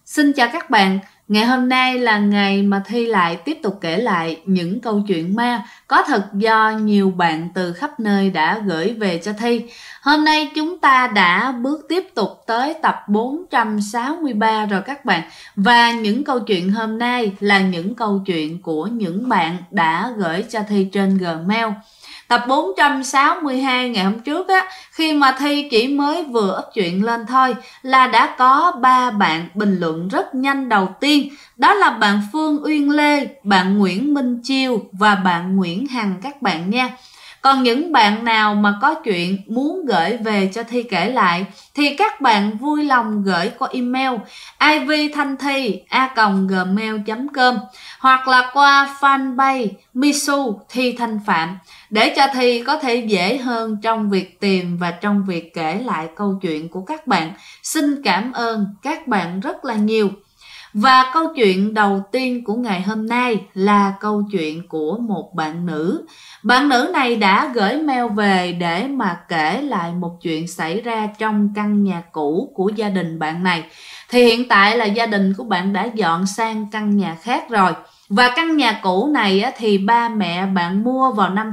Xin chào các bạn, ngày hôm nay là ngày mà Thi lại tiếp tục kể lại những câu chuyện ma có thật do nhiều bạn từ khắp nơi đã gửi về cho Thi. Hôm nay chúng ta đã bước tiếp tục tới tập 463 rồi các bạn. Và những câu chuyện hôm nay là những câu chuyện của những bạn đã gửi cho Thi trên Gmail. Tập 462 ngày hôm trước á, khi mà Thi chỉ mới vừa up chuyện lên thôi là đã có 3 bạn bình luận rất nhanh. Đầu tiên đó là bạn Phương Uyên Lê, bạn Nguyễn Minh Chiêu và bạn Nguyễn Hằng các bạn nha. Còn những bạn nào mà có chuyện muốn gửi về cho Thi kể lại thì các bạn vui lòng gửi qua email ivthanthi@gmail.com hoặc là qua fanpage Misu Thi Thanh Phạm để cho Thi có thể dễ hơn trong việc tìm và trong việc kể lại câu chuyện của các bạn. Xin cảm ơn các bạn rất là nhiều. Và câu chuyện đầu tiên của ngày hôm nay là câu chuyện của một bạn nữ. Bạn nữ này đã gửi mail về để mà kể lại một chuyện xảy ra trong căn nhà cũ của gia đình bạn này. Thì hiện tại là gia đình của bạn đã dọn sang căn nhà khác rồi. Và căn nhà cũ này thì ba mẹ bạn mua vào năm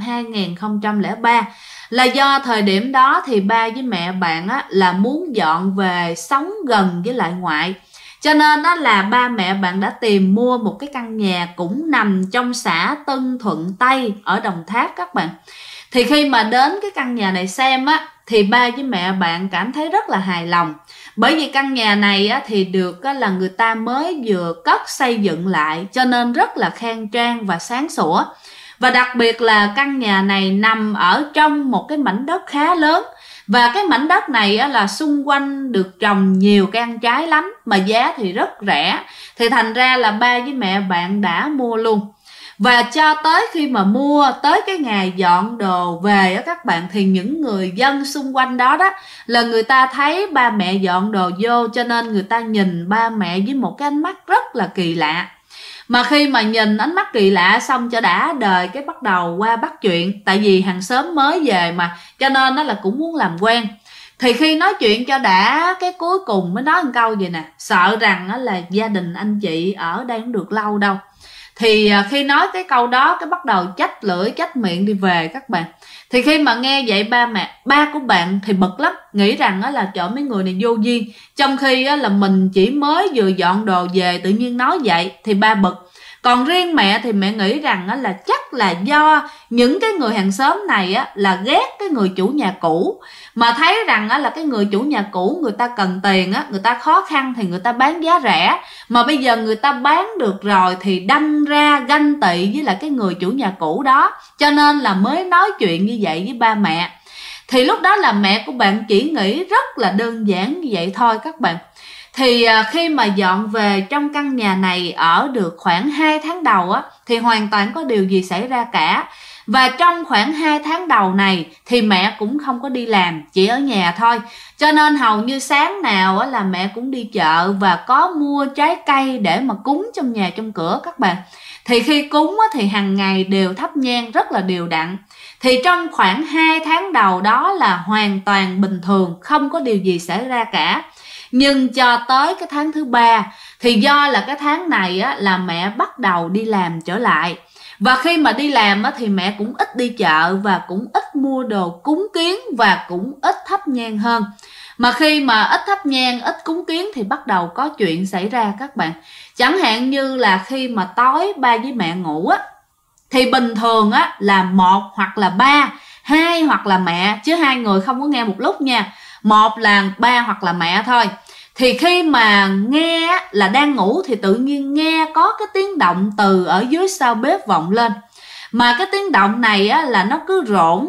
2003. Là do thời điểm đó thì ba với mẹ bạn là muốn dọn về sống gần với lại ngoại. Cho nên đó là ba mẹ bạn đã tìm mua một cái căn nhà cũng nằm trong xã Tân Thuận Tây ở Đồng Tháp các bạn. Thì khi mà đến cái căn nhà này xem thì ba với mẹ bạn cảm thấy rất là hài lòng. Bởi vì căn nhà này thì được là người ta mới vừa cất xây dựng lại, cho nên rất là khang trang và sáng sủa. Và đặc biệt là căn nhà này nằm ở trong một cái mảnh đất khá lớn. Và cái mảnh đất này là xung quanh được trồng nhiều cây ăn trái lắm, mà giá thì rất rẻ. Thì thành ra là ba với mẹ bạn đã mua luôn. Và cho tới khi mà mua, tới cái ngày dọn đồ về các bạn, thì những người dân xung quanh đó là người ta thấy ba mẹ dọn đồ vô, cho nên người ta nhìn ba mẹ với một cái ánh mắt rất là kỳ lạ. Mà khi mà nhìn ánh mắt kỳ lạ xong cho đã đời, cái bắt đầu qua bắt chuyện. Tại vì hàng xóm mới về mà, cho nên nó là cũng muốn làm quen. Thì khi nói chuyện cho đã, cái cuối cùng mới nói một câu vậy nè: sợ rằng là gia đình anh chị ở đây không được lâu đâu. Thì khi nói cái câu đó, cái bắt đầu chách lưỡi chách miệng đi về các bạn. Thì khi mà nghe vậy ba của bạn thì bực lắm, nghĩ rằng là trời, mấy người này vô duyên. Trong khi là mình chỉ mới vừa dọn đồ về, tự nhiên nói vậy thì ba bực. Còn riêng mẹ thì mẹ nghĩ rằng là chắc là do những cái người hàng xóm này là ghét cái người chủ nhà cũ, mà thấy rằng là cái người chủ nhà cũ người ta cần tiền, người ta khó khăn thì người ta bán giá rẻ, mà bây giờ người ta bán được rồi thì đâm ra ganh tị với lại cái người chủ nhà cũ đó, cho nên là mới nói chuyện như vậy với ba mẹ. Thì lúc đó là mẹ của bạn chỉ nghĩ rất là đơn giản như vậy thôi các bạn. Thì khi mà dọn về trong căn nhà này ở được khoảng 2 tháng đầu thì hoàn toàn có điều gì xảy ra cả. Và trong khoảng 2 tháng đầu này thì mẹ cũng không có đi làm, chỉ ở nhà thôi. Cho nên hầu như sáng nào là mẹ cũng đi chợ và có mua trái cây để mà cúng trong nhà trong cửa các bạn. Thì khi cúng thì hàng ngày đều thắp nhang rất là đều đặn. Thì trong khoảng 2 tháng đầu đó là hoàn toàn bình thường, không có điều gì xảy ra cả. Nhưng cho tới cái tháng thứ 3 thì do là cái tháng này là mẹ bắt đầu đi làm trở lại. Và khi mà đi làm thì mẹ cũng ít đi chợ và cũng ít mua đồ cúng kiến và cũng ít thắp nhang hơn. Mà khi mà ít thắp nhang, ít cúng kiến thì bắt đầu có chuyện xảy ra các bạn. Chẳng hạn như là khi mà tối ba với mẹ ngủ thì bình thường là một hoặc là ba, hai hoặc là mẹ, chứ hai người không có nghe một lúc nha. Một là ba hoặc là mẹ thôi. Thì khi mà nghe là đang ngủ thì tự nhiên nghe có cái tiếng động từ ở dưới sau bếp vọng lên. Mà cái tiếng động này là nó cứ rỗn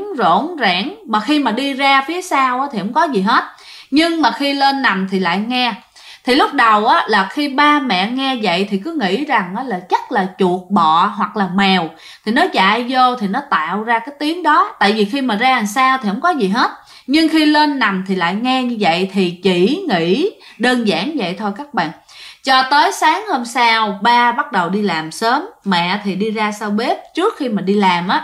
rẽn. Mà khi mà đi ra phía sau thì không có gì hết. Nhưng mà khi lên nằm thì lại nghe. Thì lúc đầu là khi ba mẹ nghe vậy thì cứ nghĩ rằng là chắc là chuột bọ hoặc là mèo. Thì nó chạy vô thì nó tạo ra cái tiếng đó. Tại vì khi mà ra làm sao thì không có gì hết. Nhưng khi lên nằm thì lại nghe như vậy thì chỉ nghĩ đơn giản vậy thôi các bạn. Cho tới sáng hôm sau, ba bắt đầu đi làm sớm, mẹ thì đi ra sau bếp. Trước khi mà đi làm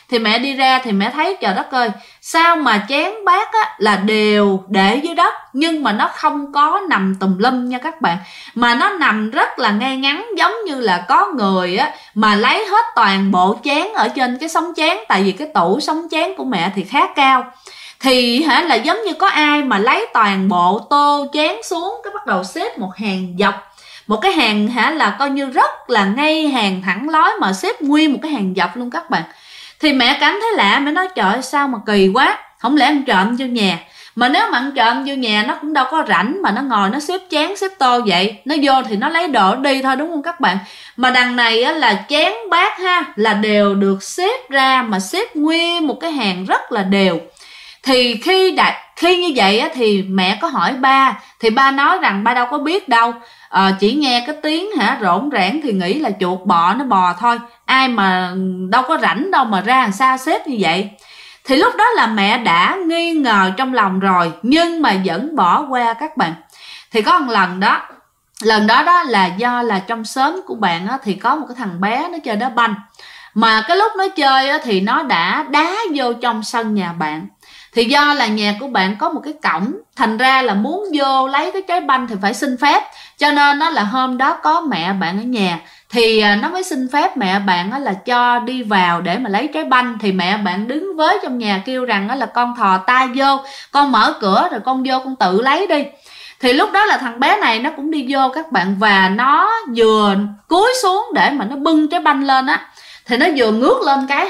Thì mẹ đi ra thì mẹ thấy trời đất ơi, sao mà chén bát á là đều để dưới đất, nhưng mà nó không có nằm tùm lum nha các bạn, mà nó nằm rất là ngay ngắn, giống như là có người á mà lấy hết toàn bộ chén ở trên cái sống chén. Tại vì cái tủ sống chén của mẹ thì khá cao, thì là giống như có ai mà lấy toàn bộ tô chén xuống, cái bắt đầu xếp một hàng dọc, một cái hàng là coi như rất là ngay hàng thẳng lối, mà xếp nguyên một cái hàng dọc luôn các bạn. Thì mẹ cảm thấy lạ, mẹ nói trời ơi sao mà kỳ quá, không lẽ ăn trộm vô nhà. Mà nếu mà ăn trộm vô nhà nó cũng đâu có rảnh mà nó ngồi nó xếp chén xếp tô vậy, nó vô thì nó lấy đồ đi thôi, đúng không các bạn. Mà đằng này á, là chén bát là đều được xếp ra, mà xếp nguyên một cái hàng rất là đều. Thì khi như vậy á, thì mẹ có hỏi ba, thì ba nói rằng ba đâu có biết đâu, chỉ nghe cái tiếng rỗn rãng thì nghĩ là chuột bọ nó bò thôi, ai mà đâu có rảnh đâu mà ra làm sao xếp như vậy. Thì lúc đó là mẹ đã nghi ngờ trong lòng rồi, nhưng mà vẫn bỏ qua các bạn. Thì có một lần đó là do là trong xóm của bạn á, thì có một cái thằng bé nó chơi đá banh, mà cái lúc nó chơi á, thì nó đã đá vô trong sân nhà bạn. Thì do là nhà của bạn có một cái cổng, thành ra là muốn vô lấy cái trái banh thì phải xin phép. Cho nên nó là hôm đó có mẹ bạn ở nhà, thì nó mới xin phép mẹ bạn là cho đi vào để mà lấy trái banh. Thì mẹ bạn đứng với trong nhà kêu rằng là con thò tay vô, con mở cửa rồi con vô con tự lấy đi. Thì lúc đó là thằng bé này nó cũng đi vô các bạn, và nó vừa cúi xuống để mà nó bưng trái banh lên á, thì nó vừa ngước lên cái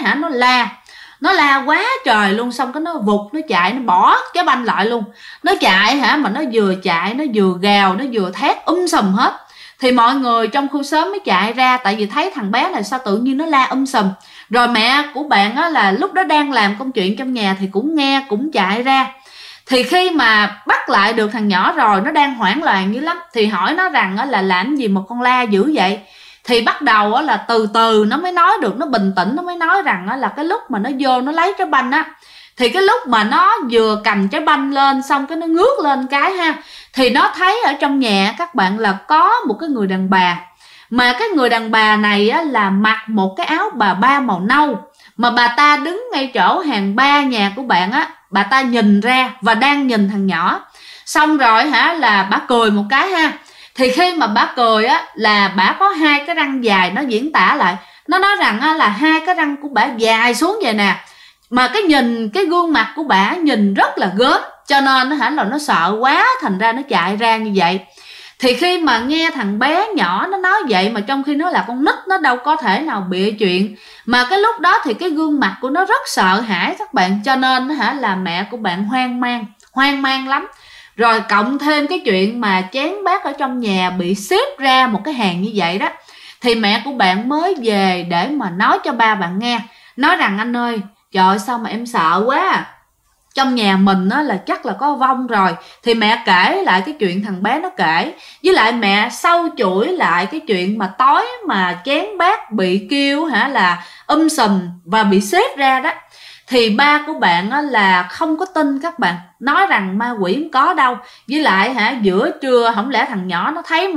nó la quá trời luôn. Xong cái nó vụt, nó chạy, nó bỏ cái banh lại luôn. Nó chạy mà nó vừa chạy, nó vừa gào, nó vừa thét sùm hết. Thì mọi người trong khu xóm mới chạy ra, tại vì thấy thằng bé này sao tự nhiên nó la sùm. Rồi mẹ của bạn á, là lúc đó đang làm công chuyện trong nhà thì cũng nghe, cũng chạy ra. Thì khi mà bắt lại được thằng nhỏ rồi, nó đang hoảng loạn dữ lắm, thì hỏi nó rằng là làm gì mà con la dữ vậy. Thì bắt đầu là từ từ nó mới nói được, nó bình tĩnh, nó mới nói rằng là cái lúc mà nó vô nó lấy trái banh á, thì cái lúc mà nó vừa cầm trái banh lên, xong cái nó ngước lên cái thì nó thấy ở trong nhà các bạn là có một cái người đàn bà. Mà cái người đàn bà này á, là mặc một cái áo bà ba màu nâu, mà bà ta đứng ngay chỗ hàng ba nhà của bạn á, bà ta nhìn ra và đang nhìn thằng nhỏ. Xong rồi là bà cười một cái Thì khi mà bà cười á, là bà có hai cái răng dài, nó diễn tả lại, nó nói rằng là hai cái răng của bà dài xuống vậy nè. Mà cái gương mặt của bà nhìn rất là gớm, cho nên là nó sợ quá, thành ra nó chạy ra như vậy. Thì khi mà nghe thằng bé nhỏ nó nói vậy, mà trong khi nó là con nít, nó đâu có thể nào bịa chuyện, mà cái lúc đó thì cái gương mặt của nó rất sợ hãi các bạn. Cho nên là mẹ của bạn hoang mang lắm. Rồi cộng thêm cái chuyện mà chén bát ở trong nhà bị xếp ra một cái hàng như vậy đó, thì mẹ của bạn mới về để mà nói cho ba bạn nghe. Nói rằng anh ơi, trời ơi, sao mà em sợ quá, trong nhà mình á, là chắc là có vong rồi. Thì mẹ kể lại cái chuyện thằng bé nó kể, với lại mẹ sâu chuỗi lại cái chuyện mà tối mà chén bát bị kêu là sùm và bị xếp ra đó. Thì ba của bạn á, là không có tin các bạn, nói rằng ma quỷ không có đâu. Với lại giữa trưa, không lẽ thằng nhỏ nó thấy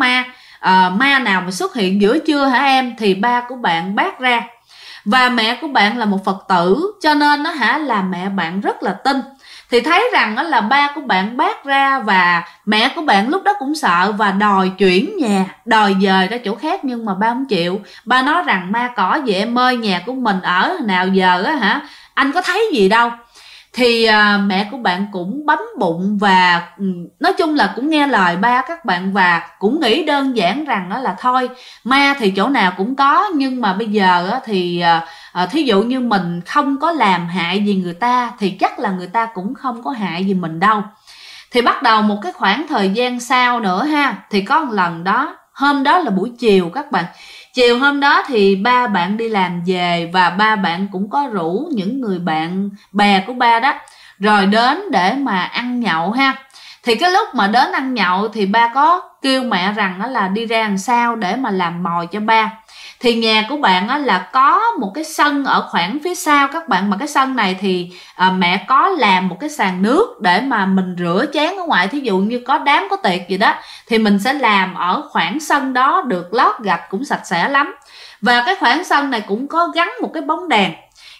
ma nào mà xuất hiện giữa trưa em. Thì ba của bạn bác ra. Và mẹ của bạn là một Phật tử, cho nên là mẹ bạn rất là tin. Thì thấy rằng là ba của bạn bác ra, và mẹ của bạn lúc đó cũng sợ và đòi chuyển nhà, đòi dời ra chỗ khác, nhưng mà ba không chịu. Ba nói rằng ma cỏ vậy em ơi, nhà của mình ở nào giờ anh có thấy gì đâu. Thì mẹ của bạn cũng bấm bụng, và nói chung là cũng nghe lời ba các bạn, và cũng nghĩ đơn giản rằng là thôi, ma thì chỗ nào cũng có, nhưng mà bây giờ thì thí dụ như mình không có làm hại gì người ta, thì chắc là người ta cũng không có hại gì mình đâu. Thì bắt đầu một cái khoảng thời gian sau nữa thì có một lần đó, hôm đó là buổi chiều các bạn. Chiều hôm đó thì ba bạn đi làm về, và ba bạn cũng có rủ những người bạn bè của ba đó rồi đến để mà ăn nhậu Thì cái lúc mà đến ăn nhậu thì ba có kêu mẹ rằng là đi ra làm sao để mà làm mồi cho ba. Thì nhà của bạn là có một cái sân ở khoảng phía sau các bạn, mà cái sân này thì mẹ có làm một cái sàn nước để mà mình rửa chén ở ngoài. Thí dụ như có đám có tiệc gì đó thì mình sẽ làm ở khoảng sân đó, được lót gạch cũng sạch sẽ lắm. Và cái khoảng sân này cũng có gắn một cái bóng đèn.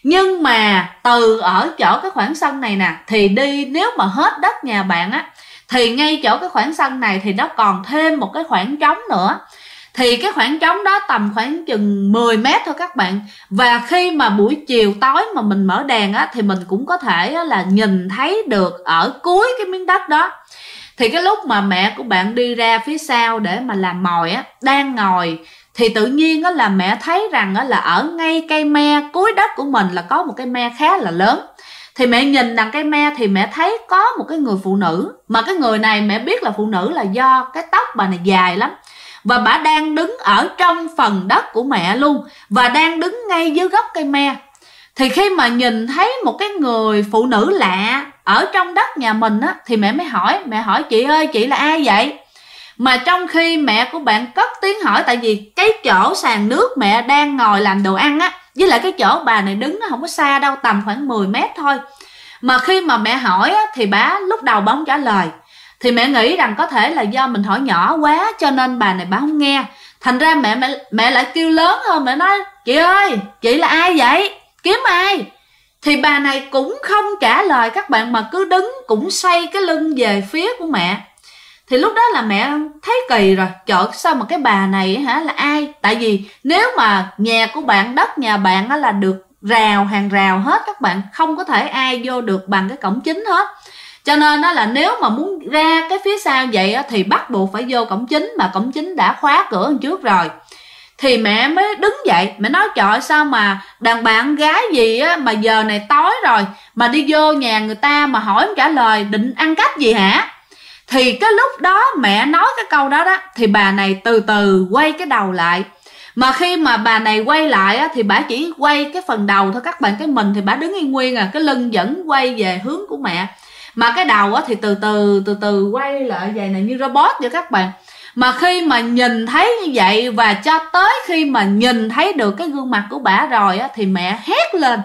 Nhưng mà từ ở chỗ cái khoảng sân này nè, thì đi nếu mà hết đất nhà bạn á, thì ngay chỗ cái khoảng sân này thì nó còn thêm một cái khoảng trống nữa. Thì cái khoảng trống đó tầm khoảng chừng 10 mét thôi các bạn. Và khi mà buổi chiều tối mà mình mở đèn á, thì mình cũng có thể là nhìn thấy được ở cuối cái miếng đất đó. Thì cái lúc mà mẹ của bạn đi ra phía sau để mà làm mồi á, đang ngồi, thì tự nhiên á là mẹ thấy rằng á là ở ngay cây me cuối đất của mình là có một cây me khá là lớn. Thì mẹ nhìn đằng cây me thì mẹ thấy có một cái người phụ nữ. Mà cái người này mẹ biết là phụ nữ là do cái tóc bà này dài lắm. Và bà đang đứng ở trong phần đất của mẹ luôn, và đang đứng ngay dưới gốc cây me. Thì khi mà nhìn thấy một cái người phụ nữ lạ ở trong đất nhà mình á, thì mẹ mới hỏi, mẹ hỏi chị ơi, chị là ai vậy? Mà trong khi mẹ của bạn cất tiếng hỏi, tại vì cái chỗ sàn nước mẹ đang ngồi làm đồ ăn á, với lại cái chỗ bà này đứng nó không có xa đâu, tầm khoảng 10 mét thôi. Mà khi mà mẹ hỏi á, thì bà lúc đầu bà không trả lời. Thì mẹ nghĩ rằng có thể là do mình hỏi nhỏ quá cho nên bà này bà không nghe. Thành ra mẹ lại kêu lớn hơn, mẹ nói chị ơi, chị là ai vậy? Kiếm ai? Thì bà này cũng không trả lời các bạn, mà cứ đứng cũng xoay cái lưng về phía của mẹ. Thì lúc đó là mẹ thấy kỳ rồi, trời sao mà cái bà này hả là ai? Tại vì nếu mà nhà của bạn, đất nhà bạn là được hàng rào hết các bạn, không có thể ai vô được bằng cái cổng chính hết. Cho nên đó là nếu mà muốn ra cái phía sau vậy thì bắt buộc phải vô cổng chính, mà cổng chính đã khóa cửa hơn trước rồi. Thì mẹ mới đứng dậy, mẹ nói trời sao mà đàn bà con gái gì á, mà giờ này tối rồi mà đi vô nhà người ta mà hỏi không trả lời, định ăn cắp gì hả? Thì cái lúc đó mẹ nói cái câu đó đó, thì bà này từ từ quay cái đầu lại. Mà khi mà bà này quay lại á, thì bà chỉ quay cái phần đầu thôi các bạn, cái mình thì bà đứng yên nguyên à, cái lưng vẫn quay về hướng của mẹ. Mà cái đầu á, thì từ từ quay lại vậy này, như robot vậy các bạn. Mà khi mà nhìn thấy như vậy, và cho tới khi mà nhìn thấy được cái gương mặt của bà rồi á, thì mẹ hét lên.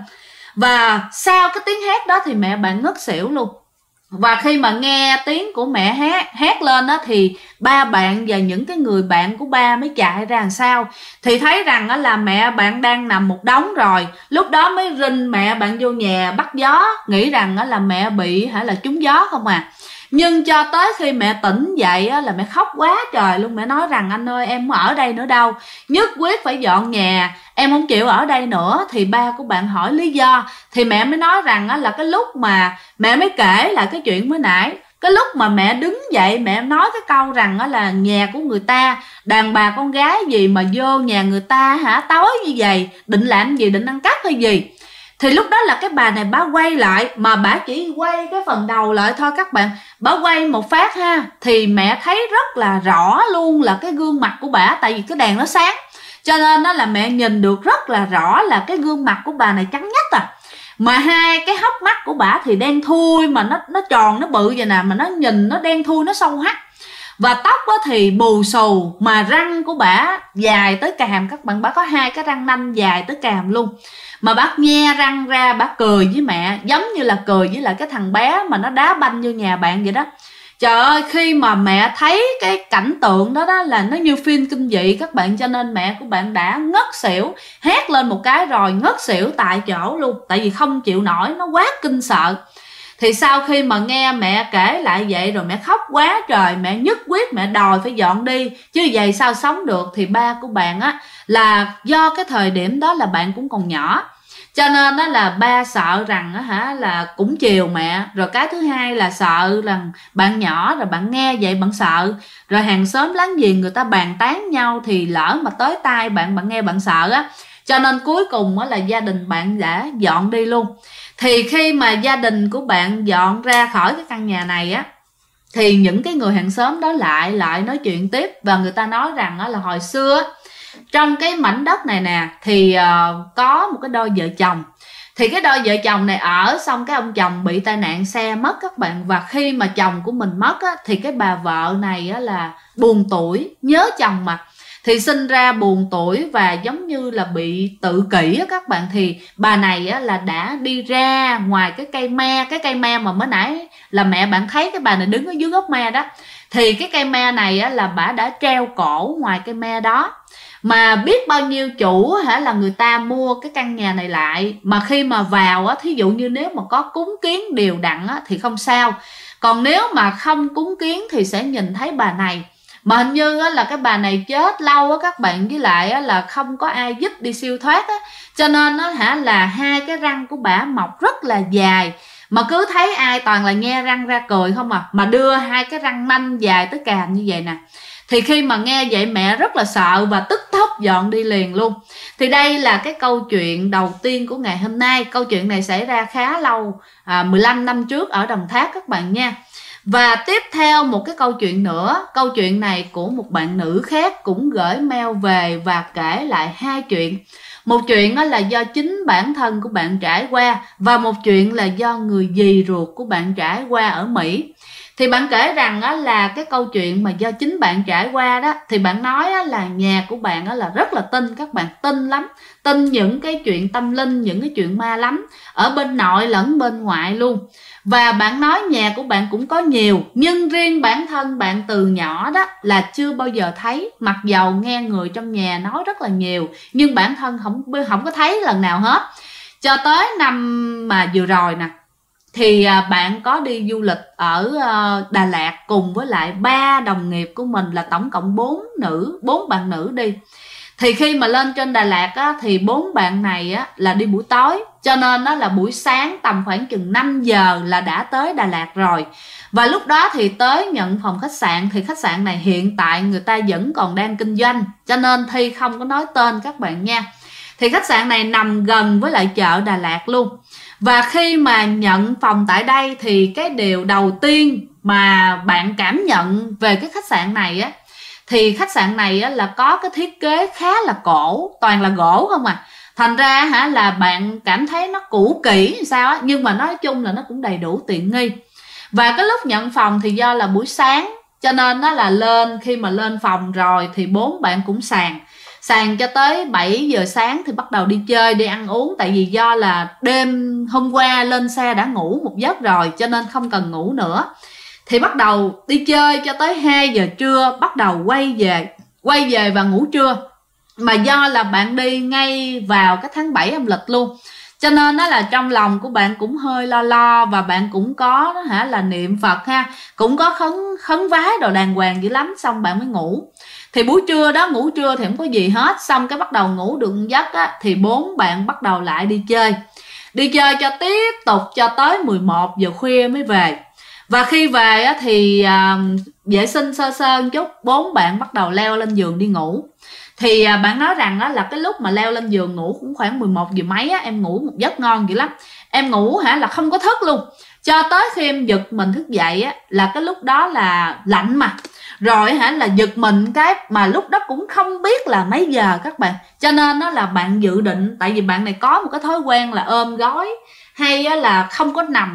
Và sau cái tiếng hét đó thì mẹ bạn ngất xỉu luôn. Và khi mà nghe tiếng của mẹ hét lên á, thì ba bạn và những cái người bạn của ba mới chạy ra làm sao. Thì thấy rằng á, là mẹ bạn đang nằm một đống rồi. Lúc đó mới rinh mẹ bạn vô nhà bắt gió, nghĩ rằng á, là mẹ bị là trúng gió không à. Nhưng cho tới khi mẹ tỉnh dậy á, là mẹ khóc quá trời luôn. Mẹ nói rằng anh ơi, em không ở đây nữa đâu, nhất quyết phải dọn nhà, em không chịu ở đây nữa. Thì ba của bạn hỏi lý do, thì mẹ mới nói rằng á, là cái lúc mà mẹ mới kể lại cái chuyện mới nãy. Cái lúc mà mẹ đứng dậy, mẹ nói cái câu rằng á, là nhà của người ta, đàn bà con gái gì mà vô nhà người ta hả, tối như vậy, định làm gì, định ăn cắp hay gì. Thì lúc đó là cái bà này bà quay lại, mà bà chỉ quay cái phần đầu lại thôi các bạn. Bà quay một phát ha, thì mẹ thấy rất là rõ luôn là cái gương mặt của bà. Tại vì cái đèn nó sáng, cho nên đó là mẹ nhìn được rất là rõ là cái gương mặt của bà này trắng nhách à. Mà hai cái hốc mắt của bà thì đen thui, mà nó tròn, nó bự vậy nè, mà nó nhìn nó đen thui, nó sâu hắt. Và tóc thì bù xù, mà răng của bà dài tới càm các bạn. Bà có hai cái răng nanh dài tới càm luôn. Mà bác nhe răng ra, bác cười với mẹ, giống như là cười với lại cái thằng bé mà nó đá banh vô nhà bạn vậy đó. Trời ơi, khi mà mẹ thấy cái cảnh tượng đó đó là nó như phim kinh dị các bạn. Cho nên mẹ của bạn đã ngất xỉu, hét lên một cái rồi ngất xỉu tại chỗ luôn. Tại vì không chịu nổi, nó quá kinh sợ. Thì sau khi mà nghe mẹ kể lại vậy rồi mẹ khóc quá trời, mẹ nhất quyết mẹ đòi phải dọn đi, chứ vậy sao sống được. Thì ba của bạn á, là do cái thời điểm đó là bạn cũng còn nhỏ, cho nên đó là ba sợ rằng á hả là cũng chiều mẹ. Rồi cái thứ hai là sợ rằng bạn nhỏ rồi bạn nghe vậy bạn sợ, rồi hàng xóm láng giềng người ta bàn tán nhau, thì lỡ mà tới tai bạn nghe bạn sợ á. Cho nên cuối cùng á là gia đình bạn đã dọn đi luôn. Thì khi mà gia đình của bạn dọn ra khỏi cái căn nhà này á, thì những cái người hàng xóm đó lại nói chuyện tiếp. Và người ta nói rằng á, là hồi xưa trong cái mảnh đất này nè, thì có một cái đôi vợ chồng. Thì cái đôi vợ chồng này ở, xong cái ông chồng bị tai nạn xe mất các bạn. Và khi mà chồng của mình mất á, thì cái bà vợ này á, là buồn tủi, nhớ chồng mà, thì sinh ra buồn tuổi và giống như là bị tự kỷ á các bạn. Thì bà này á, là đã đi ra ngoài cái cây me mà mới nãy là mẹ bạn thấy cái bà này đứng ở dưới gốc me đó. Thì cái cây me này á, là bà đã treo cổ ngoài cây me đó. Mà biết bao nhiêu chủ là người ta mua cái căn nhà này lại, mà khi mà vào á, thí dụ như nếu mà có cúng kiến đều đặn á, thì không sao. Còn nếu mà không cúng kiến thì sẽ nhìn thấy bà này. Mà hình như á, là cái bà này chết lâu á các bạn, với lại á, là không có ai giúp đi siêu thoát á, cho nên á, là hai cái răng của bà mọc rất là dài. Mà cứ thấy ai toàn là nhe răng ra cười không à, mà đưa hai cái răng nanh dài tới càm như vậy nè. Thì khi mà nghe vậy mẹ rất là sợ và tức tốc dọn đi liền luôn. Thì đây là cái câu chuyện đầu tiên của ngày hôm nay. Câu chuyện này xảy ra khá lâu, 15 năm trước ở Đồng Tháp các bạn nha. Và tiếp theo một cái câu chuyện nữa. Câu chuyện này của một bạn nữ khác cũng gửi mail về và kể lại hai chuyện. Một chuyện là do chính bản thân của bạn trải qua, và một chuyện là do người dì ruột của bạn trải qua ở Mỹ. Thì bạn kể rằng là cái câu chuyện mà do chính bạn trải qua đó, thì bạn nói là nhà của bạn là rất là tin, các bạn tin lắm, tin những cái chuyện tâm linh, những cái chuyện ma lắm, ở bên nội lẫn bên ngoại luôn. Và bạn nói nhà của bạn cũng có nhiều, nhưng riêng bản thân bạn từ nhỏ đó là chưa bao giờ thấy, mặc dầu nghe người trong nhà nói rất là nhiều, nhưng bản thân không có thấy lần nào hết. Cho tới năm mà vừa rồi nè, thì bạn có đi du lịch ở Đà Lạt cùng với lại 3 đồng nghiệp của mình, là tổng cộng 4 bạn nữ đi. Thì khi mà lên trên Đà Lạt á, thì 4 bạn này á, là đi buổi tối, cho nên đó là buổi sáng tầm khoảng chừng 5 giờ là đã tới Đà Lạt rồi. Và lúc đó thì tới nhận phòng khách sạn, thì khách sạn này hiện tại người ta vẫn còn đang kinh doanh, cho nên Thi không có nói tên các bạn nha. Thì khách sạn này nằm gần với lại chợ Đà Lạt luôn. Và khi mà nhận phòng tại đây thì cái điều đầu tiên mà bạn cảm nhận về cái khách sạn này á, thì khách sạn này á, là có cái thiết kế khá là cổ, toàn là gỗ không à. Thành ra là bạn cảm thấy nó cũ kỹ sao á, nhưng mà nói chung là nó cũng đầy đủ tiện nghi. Và cái lúc nhận phòng thì do là buổi sáng, cho nên nó là khi mà lên phòng rồi thì 4 bạn cũng sàn cho tới 7 giờ sáng thì bắt đầu đi chơi, đi ăn uống. Tại vì do là đêm hôm qua lên xe đã ngủ một giấc rồi, cho nên không cần ngủ nữa. Thì bắt đầu đi chơi cho tới 2 giờ trưa, bắt đầu quay về và ngủ trưa. Mà do là bạn đi ngay vào cái tháng 7 âm lịch luôn, cho nên đó là trong lòng của bạn cũng hơi lo, và bạn cũng có là niệm Phật ha, cũng có khấn vái đồ đàng hoàng dữ lắm, xong bạn mới ngủ. Thì buổi trưa đó, ngủ trưa thì không có gì hết, xong cái bắt đầu ngủ được một giấc á, thì 4 bạn bắt đầu lại đi chơi cho tiếp tục cho tới 11 giờ khuya mới về. Và khi về á, thì vệ sinh sơ một chút, 4 bạn bắt đầu leo lên giường đi ngủ. Thì bạn nói rằng là cái lúc mà leo lên giường ngủ cũng khoảng 11 giờ mấy á, em ngủ một giấc ngon dữ lắm. Em ngủ là không có thức luôn, cho tới khi em giật mình thức dậy á, là cái lúc đó là lạnh mà. Rồi là giật mình cái mà lúc đó cũng không biết là mấy giờ các bạn. Cho nên đó là bạn dự định, tại vì bạn này có một cái thói quen là ôm gối, hay là không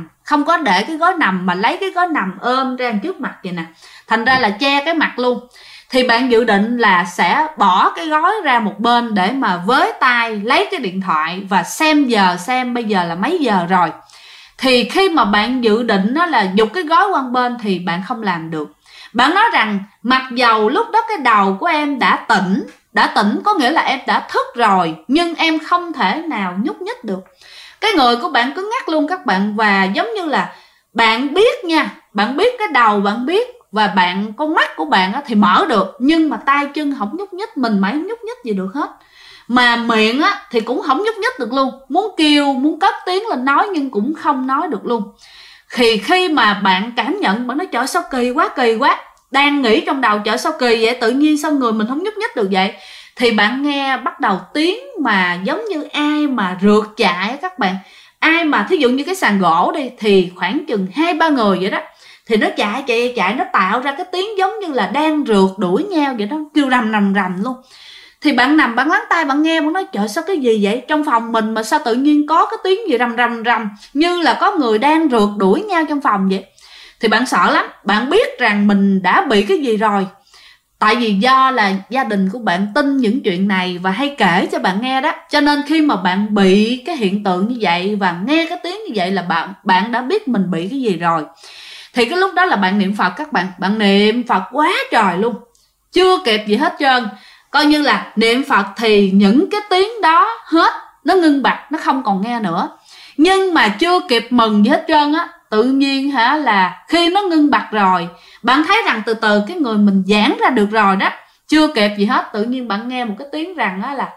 có để cái gối nằm, mà lấy cái gối nằm ôm ra trước mặt vậy nè, thành ra là che cái mặt luôn. Thì bạn dự định là sẽ bỏ cái gối ra một bên để mà với tay lấy cái điện thoại và xem giờ, xem bây giờ là mấy giờ rồi. Thì khi mà bạn dự định là giục cái gối qua bên thì bạn không làm được. Bạn nói rằng mặc dầu lúc đó cái đầu của em đã tỉnh, có nghĩa là em đã thức rồi, nhưng em không thể nào nhúc nhích được. Cái người của bạn cứ ngắt luôn các bạn. Và giống như là bạn biết nha, bạn biết cái đầu bạn biết, và con mắt của bạn thì mở được, nhưng mà tay chân không nhúc nhích, mình mày không nhúc nhích gì được hết. Mà miệng thì cũng không nhúc nhích được luôn, muốn kêu, muốn cất tiếng lên nói nhưng cũng không nói được luôn. Thì khi mà bạn cảm nhận, bạn nói trời sao kỳ quá, đang nghĩ trong đầu trời sao kỳ vậy, tự nhiên sao người mình không nhúc nhích được vậy. Thì bạn nghe bắt đầu tiếng mà giống như ai mà rượt chạy các bạn. Ai mà thí dụ như cái sàn gỗ đi, thì khoảng chừng 2-3 người vậy đó, thì nó chạy, nó tạo ra cái tiếng giống như là đang rượt đuổi nhau vậy đó, kêu rầm luôn. Thì bạn nằm, bạn lắng tai, bạn nghe, bạn nói trời sao cái gì vậy, trong phòng mình mà sao tự nhiên có cái tiếng gì rầm, như là có người đang rượt đuổi nhau trong phòng vậy. Thì bạn sợ lắm, bạn biết rằng mình đã bị cái gì rồi. Tại vì do là gia đình của bạn tin những chuyện này và hay kể cho bạn nghe đó, cho nên khi mà bạn bị cái hiện tượng như vậy và nghe cái tiếng như vậy là bạn đã biết mình bị cái gì rồi. Thì cái lúc đó là bạn niệm Phật các bạn niệm Phật quá trời luôn, chưa kịp gì hết trơn. coi như là niệm Phật thì những cái tiếng đó hết, nó ngưng bặt, nó không còn nghe nữa. Nhưng mà chưa kịp mừng gì hết trơn á, tự nhiên là khi nó ngưng bặt rồi, bạn thấy rằng từ từ cái người mình giãn ra được rồi đó, chưa kịp gì hết, tự nhiên bạn nghe một cái tiếng rằng á là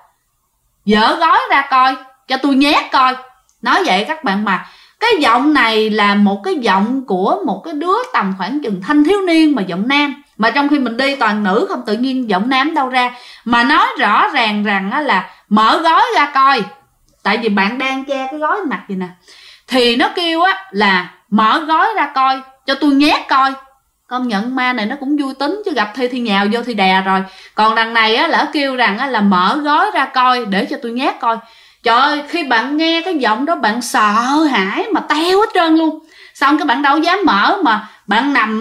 dở gói ra coi, cho tôi nhét coi. Nói vậy các bạn, mà cái giọng này là một cái giọng của một cái đứa tầm khoảng chừng thanh thiếu niên mà giọng nam, mà trong khi mình đi toàn nữ không, tự nhiên giọng nam đâu ra mà nói rõ ràng rằng á là mở gói ra coi. Tại vì bạn đang che cái gói mặt vậy nè, thì nó kêu á là mở gói ra coi, cho tôi nhét coi. Công nhận ma này nó cũng vui tính chứ, gặp thì nhào vô thì đè rồi. Còn đằng này á là kêu rằng á là mở gói ra coi để cho tôi nhét coi. Trời ơi, khi bạn nghe cái giọng đó bạn sợ hãi mà teo hết trơn luôn. Xong cái bạn đâu dám mở, mà bạn nằm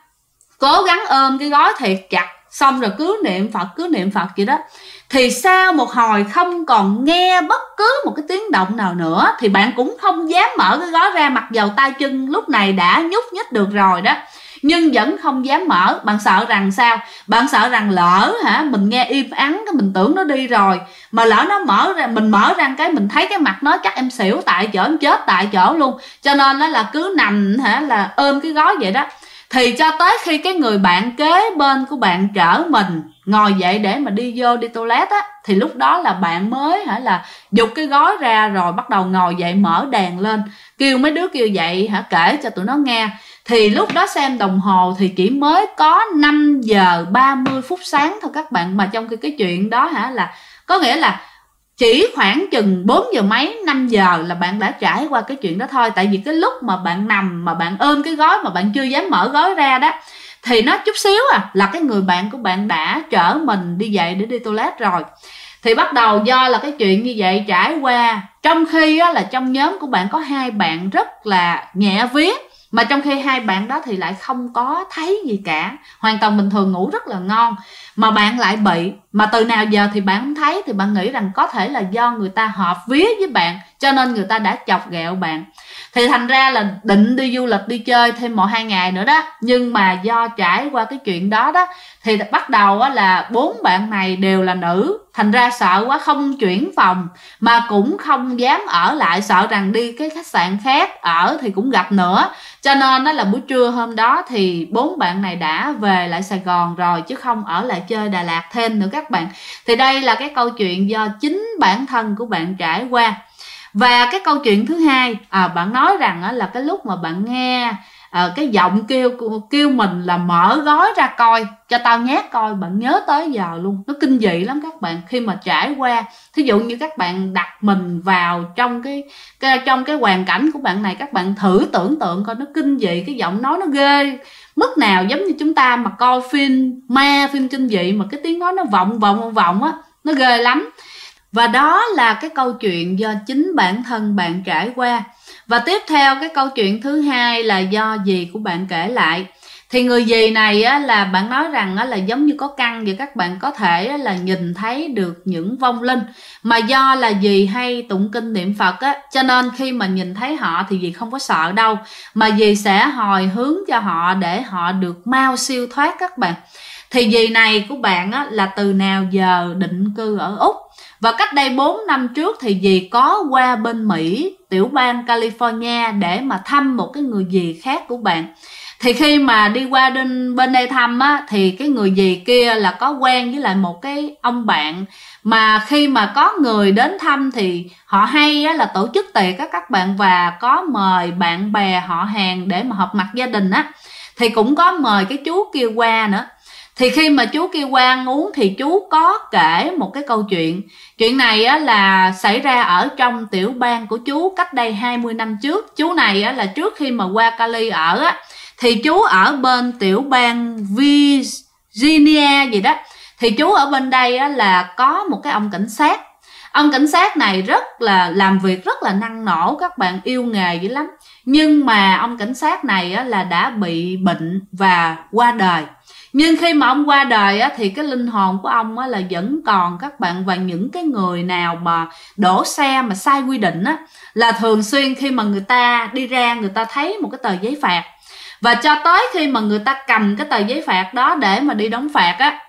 cố gắng ôm cái gói thiệt chặt, xong rồi cứ niệm Phật vậy đó. Thì sau một hồi không còn nghe bất cứ một cái tiếng động nào nữa, thì bạn cũng không dám mở cái gói ra, mặc dầu tay chân lúc này đã nhúc nhích được rồi đó, nhưng vẫn không dám mở. Bạn sợ rằng sao? Bạn sợ rằng lỡ mình nghe im ắng cái mình tưởng nó đi rồi, mà lỡ nó mở ra, mình mở ra cái mình thấy cái mặt nó, chắc em xỉu tại chỗ, em chết tại chỗ luôn. Cho nên đó là cứ nằm là ôm cái gói vậy đó. Thì cho tới khi cái người bạn kế bên của bạn trở mình ngồi dậy để mà đi toilet á, thì lúc đó là bạn mới là giục cái gói ra, rồi bắt đầu ngồi dậy mở đèn lên, kêu mấy đứa kêu dậy kể cho tụi nó nghe. Thì lúc đó xem đồng hồ thì chỉ mới có 5 giờ 30 phút sáng thôi các bạn. Mà trong khi cái chuyện đó là có nghĩa là chỉ khoảng chừng 4 giờ mấy 5 giờ là bạn đã trải qua cái chuyện đó thôi. Tại vì cái lúc mà bạn nằm mà bạn ôm cái gói mà bạn chưa dám mở gói ra đó, thì nó chút xíu là cái người bạn của bạn đã chở mình đi dậy để đi toilet rồi. Thì bắt đầu do là cái chuyện như vậy trải qua, trong khi là trong nhóm của bạn có 2 bạn rất là nhẹ vía, mà trong khi 2 bạn đó thì lại không có thấy gì cả, hoàn toàn bình thường, ngủ rất là ngon. Mà bạn lại bị, mà từ nào giờ thì bạn không thấy, thì bạn nghĩ rằng có thể là do người ta hợp vía với bạn, cho nên người ta đã chọc ghẹo bạn. Thì thành ra là định đi du lịch, đi chơi thêm 1-2 ngày nữa đó. Nhưng mà do trải qua cái chuyện đó đó, thì bắt đầu là 4 bạn này đều là nữ. Thành ra sợ quá không chuyển phòng, mà cũng không dám ở lại, sợ rằng đi cái khách sạn khác ở thì cũng gặp nữa. Cho nên đó là buổi trưa hôm đó thì 4 bạn này đã về lại Sài Gòn rồi, chứ không ở lại chơi Đà Lạt thêm nữa các bạn. Thì đây là cái câu chuyện do chính bản thân của bạn trải qua. Và cái câu chuyện thứ hai, bạn nói rằng là cái lúc mà bạn nghe cái giọng kêu mình là mở gói ra coi, cho tao nhét coi, bạn nhớ tới giờ luôn. Nó kinh dị lắm các bạn, khi mà trải qua. Thí dụ như các bạn đặt mình vào trong cái hoàn cảnh của bạn này, các bạn thử tưởng tượng coi nó kinh dị, cái giọng nói nó ghê mức nào. Giống như chúng ta mà coi phim ma, phim kinh dị mà cái tiếng nói nó vọng á, nó ghê lắm. Và đó là cái câu chuyện do chính bản thân bạn trải qua. Và tiếp theo cái câu chuyện thứ hai là do dì của bạn kể lại. Thì người dì này là bạn nói rằng là giống như có căn vậy, các bạn có thể là nhìn thấy được những vong linh. Mà do là dì hay tụng kinh niệm Phật cho nên khi mà nhìn thấy họ thì dì không có sợ đâu, mà dì sẽ hồi hướng cho họ để họ được mau siêu thoát các bạn. Thì dì này của bạn là từ nào giờ định cư ở Úc. Và cách đây 4 năm trước thì dì có qua bên Mỹ, tiểu bang California, để mà thăm một cái người dì khác của bạn. Thì khi mà đi qua bên đây thăm thì cái người dì kia là có quen với lại một cái ông bạn. Mà khi mà có người đến thăm thì họ hay là tổ chức tiệc các bạn, và có mời bạn bè họ hàng để mà họp mặt gia đình thì cũng có mời cái chú kia qua nữa. Thì khi mà chú kia qua ăn uống thì chú có kể một cái câu chuyện. Chuyện này là xảy ra ở trong tiểu bang của chú cách đây 20 năm trước. Chú này là trước khi mà qua Cali ở thì chú ở bên tiểu bang Virginia gì đó. Thì chú ở bên đây là có một cái ông cảnh sát. Ông cảnh sát này rất là làm việc rất là năng nổ, các bạn, yêu nghề dữ lắm. Nhưng mà ông cảnh sát này là đã bị bệnh và qua đời. Nhưng khi mà ông qua đời thì cái linh hồn của ông là vẫn còn các bạn. Và những cái người nào mà đổ xe mà sai quy định là thường xuyên khi mà người ta đi ra, người ta thấy một cái tờ giấy phạt. Và cho tới khi mà người ta cầm cái tờ giấy phạt đó để mà đi đóng phạt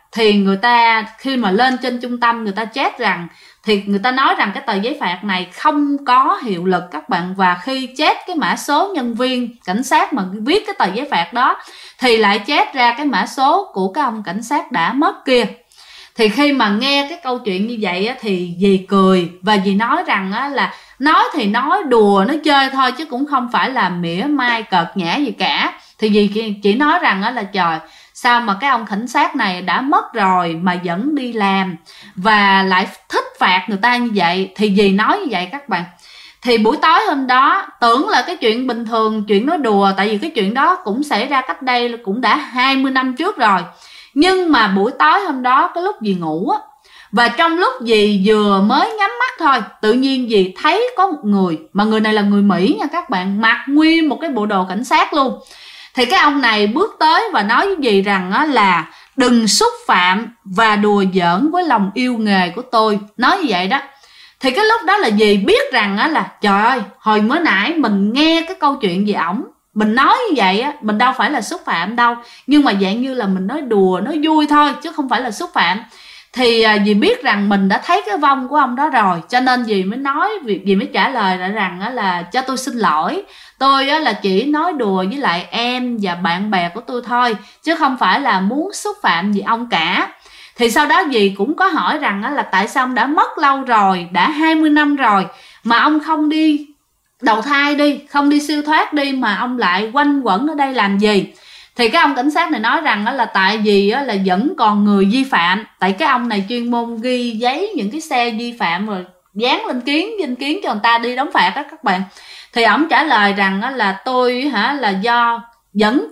thì người ta khi mà lên trên trung tâm người ta check rằng, thì người ta nói rằng cái tờ giấy phạt này không có hiệu lực các bạn. Và khi check cái mã số nhân viên cảnh sát mà viết cái tờ giấy phạt đó thì lại check ra cái mã số của cái ông cảnh sát đã mất kia. Thì khi mà nghe cái câu chuyện như vậy á, thì dì cười và dì nói rằng á, là nói thì nói đùa, nói chơi thôi chứ cũng không phải là mỉa mai cợt nhã gì cả. Thì dì chỉ nói rằng á, là trời, sao mà cái ông cảnh sát này đã mất rồi mà vẫn đi làm và lại thích phạt người ta như vậy. Thì dì nói như vậy các bạn. Thì buổi tối hôm đó tưởng là cái chuyện bình thường, chuyện nói đùa, tại vì cái chuyện đó cũng xảy ra cách đây cũng đã 20 năm trước rồi. Nhưng mà buổi tối hôm đó cái lúc dì ngủ á, và trong lúc dì vừa mới nhắm mắt thôi, tự nhiên dì thấy có một người, mà người này là người Mỹ nha các bạn, mặc nguyên một cái bộ đồ cảnh sát luôn. Thì cái ông này bước tới và nói với dì rằng á, là đừng xúc phạm và đùa giỡn với lòng yêu nghề của tôi, nói như vậy đó. Thì cái lúc đó là dì biết rằng á, là trời ơi, hồi mới nãy mình nghe cái câu chuyện về ổng, mình nói như vậy á, mình đâu phải là xúc phạm đâu, nhưng mà dạng như là mình nói đùa, nói vui thôi chứ không phải là xúc phạm. Thì dì biết rằng mình đã thấy cái vong của ông đó rồi, cho nên dì mới nói, dì mới trả lời lại rằng á, là cho tôi xin lỗi, tôi á, là chỉ nói đùa với lại em và bạn bè của tôi thôi, chứ không phải là muốn xúc phạm gì ông cả. Thì sau đó dì cũng có hỏi rằng á, là tại sao ông đã mất lâu rồi, đã 20 năm rồi mà ông không đi đầu thai đi, không đi siêu thoát đi, mà ông lại quanh quẩn ở đây làm gì. Thì cái ông cảnh sát này nói rằng là tại vì là vẫn còn người vi phạm. Tại cái ông này chuyên môn ghi giấy những cái xe vi phạm rồi dán lên danh kiến cho người ta đi đóng phạt đó các bạn. Thì ổng trả lời rằng là tôi là do vẫn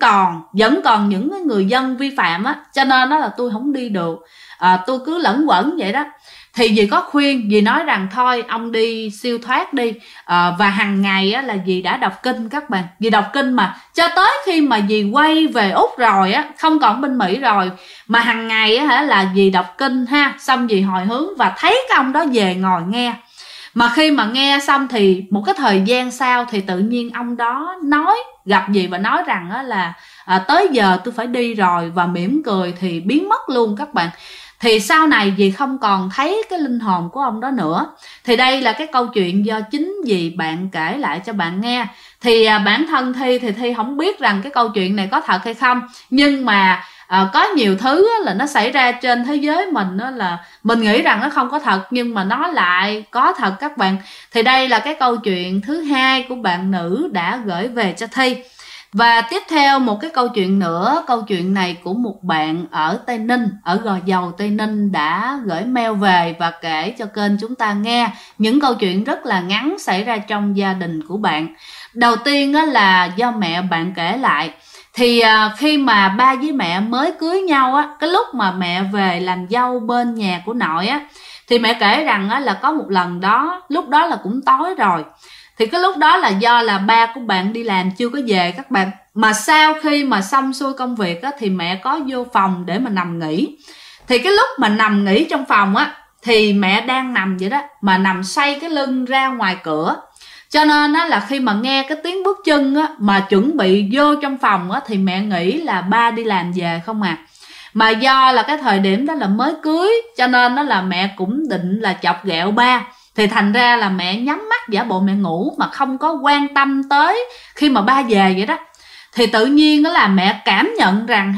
còn những người dân vi phạm á, cho nên là tôi không đi được, tôi cứ lẫn quẩn vậy đó. Thì dì có khuyên, dì nói rằng thôi ông đi siêu thoát đi, và hàng ngày á, là dì đã đọc kinh các bạn. Dì đọc kinh mà cho tới khi mà dì quay về Úc rồi á, không còn bên Mỹ rồi, mà hàng ngày á, là dì đọc kinh ha, xong dì hồi hướng và thấy cái ông đó về ngồi nghe. Mà khi mà nghe xong thì một cái thời gian sau thì tự nhiên ông đó nói gặp dì và nói rằng á, là tới giờ tôi phải đi rồi, và mỉm cười thì biến mất luôn các bạn. Thì sau này dì không còn thấy cái linh hồn của ông đó nữa. Thì đây là cái câu chuyện do chính dì bạn kể lại cho bạn nghe. Thì bản thân Thi thì Thi không biết rằng cái câu chuyện này có thật hay không, nhưng mà có nhiều thứ là nó xảy ra trên thế giới mình đó, là mình nghĩ rằng nó không có thật nhưng mà nó lại có thật các bạn. Thì đây là cái câu chuyện thứ hai của bạn nữ đã gửi về cho Thi. Và tiếp theo một cái câu chuyện nữa, câu chuyện này của một bạn ở Tây Ninh, ở Gò Dầu Tây Ninh đã gửi mail về và kể cho kênh chúng ta nghe những câu chuyện rất là ngắn xảy ra trong gia đình của bạn. Đầu tiên là do mẹ bạn kể lại. Thì khi mà ba với mẹ mới cưới nhau á, cái lúc mà mẹ về làm dâu bên nhà của nội á, thì mẹ kể rằng là có một lần đó, lúc đó là cũng tối rồi. Thì cái lúc đó là do là ba của bạn đi làm chưa có về các bạn. Mà sau khi mà xong xuôi công việc á, thì mẹ có vô phòng để mà nằm nghỉ. Thì cái lúc mà nằm nghỉ trong phòng á, thì mẹ đang nằm vậy đó, mà nằm xoay cái lưng ra ngoài cửa. Cho nên á, là khi mà nghe cái tiếng bước chân á, mà chuẩn bị vô trong phòng á, thì mẹ nghĩ là ba đi làm về không à. Mà do là cái thời điểm đó là mới cưới, cho nên đó là mẹ cũng định là chọc ghẹo ba. Thì thành ra là mẹ nhắm mắt giả bộ mẹ ngủ mà không có quan tâm tới khi mà ba về vậy đó. Thì tự nhiên đó là mẹ cảm nhận rằng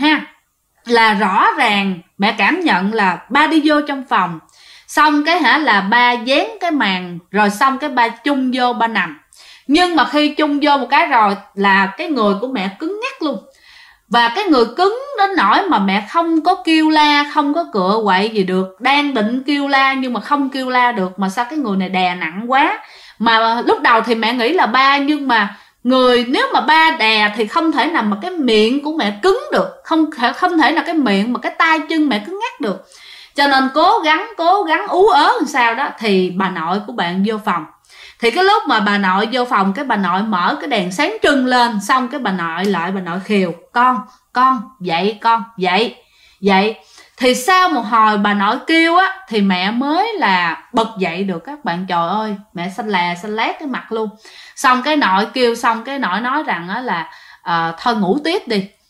là rõ ràng mẹ cảm nhận là ba đi vô trong phòng. Xong cái là ba dán cái màn, rồi xong cái ba chung vô ba nằm. Nhưng mà khi chung vô một cái rồi là cái người của mẹ cứng ngắc luôn. Và cái người cứng đến nỗi mà mẹ không có kêu la, không có cựa quậy gì được. Đang định kêu la nhưng mà không kêu la được. Mà sao cái người này đè nặng quá. Mà lúc đầu thì mẹ nghĩ là ba, nhưng mà người nếu mà ba đè thì không thể nào mà cái miệng của mẹ cứng được. Không thể nào cái miệng mà cái tay chân mẹ cứng ngắc được. Cho nên cố gắng ú ớ làm sao đó. Thì bà nội của bạn vô phòng. Thì cái lúc mà bà nội vô phòng, cái bà nội mở cái đèn sáng trưng lên. Xong cái bà nội khều: Con dậy, con dậy. Thì sau một hồi bà nội kêu á, thì mẹ mới là bật dậy được các bạn. Trời ơi, mẹ xanh lét cái mặt luôn. Xong cái nội kêu xong, cái nội nói rằng á là thôi ngủ tiếp đi.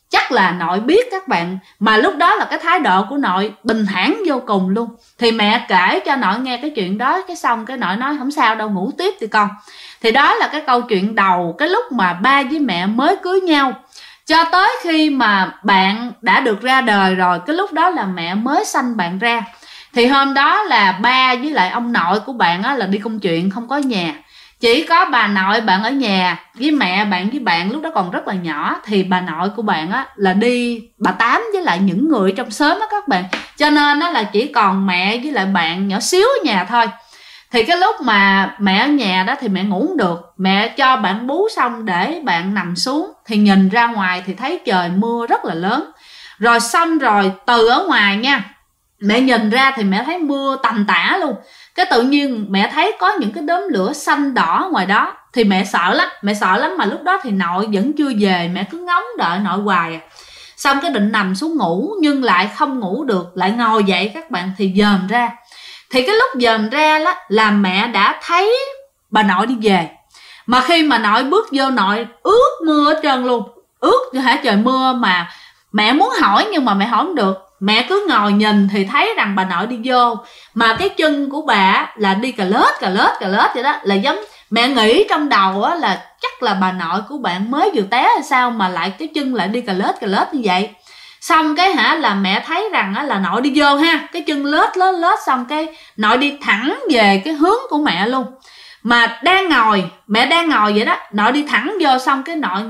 chắc là nội biết các bạn, mà lúc đó là cái thái độ của nội bình thản vô cùng luôn. Thì mẹ kể cho nội nghe cái chuyện đó, cái xong cái nội nói không sao đâu, ngủ tiếp đi con. Thì đó là cái câu chuyện đầu cái lúc mà ba với mẹ mới cưới nhau, cho tới khi mà bạn đã được ra đời rồi, cái lúc đó là mẹ mới sanh bạn ra. Thì hôm đó là ba với lại ông nội của bạn á, là đi công chuyện không có nhà, chỉ có bà nội bạn ở nhà với mẹ bạn với bạn lúc đó còn rất là nhỏ. Thì bà nội của bạn á là đi bà tám với lại những người trong xóm á các bạn, cho nên á là chỉ còn mẹ với lại bạn nhỏ xíu ở nhà thôi. Thì cái lúc mà mẹ ở nhà đó thì mẹ ngủ không được, mẹ cho bạn bú xong để bạn nằm xuống, thì nhìn ra ngoài thì thấy trời mưa rất là lớn. Rồi xong rồi từ ở ngoài nha, mẹ nhìn ra thì mẹ thấy mưa tầm tã luôn. Cái tự nhiên mẹ thấy có những cái đốm lửa xanh đỏ ngoài đó, thì mẹ sợ lắm, mà lúc đó thì nội vẫn chưa về, mẹ cứ ngóng đợi nội hoài à. Xong cái định nằm xuống ngủ nhưng lại không ngủ được, lại ngồi dậy các bạn, thì dòm ra. Thì cái lúc dòm ra đó là mẹ đã thấy bà nội đi về. Mà khi mà nội bước vô, nội ướt mưa hết trơn luôn, ướt hả trời mưa, mà mẹ muốn hỏi nhưng mà mẹ hỏi không được. Mẹ cứ ngồi nhìn thì thấy rằng bà nội đi vô, mà cái chân của bà là đi cà lết vậy đó, là giống mẹ nghĩ trong đầu á là chắc là bà nội của bạn mới vừa té hay sao mà lại cái chân lại đi cà lết như vậy. Xong cái là mẹ thấy rằng á là nội đi vô ha, cái chân lết xong cái nội đi thẳng về cái hướng của mẹ luôn. Mà mẹ đang ngồi vậy đó, nội đi thẳng vô, xong cái nội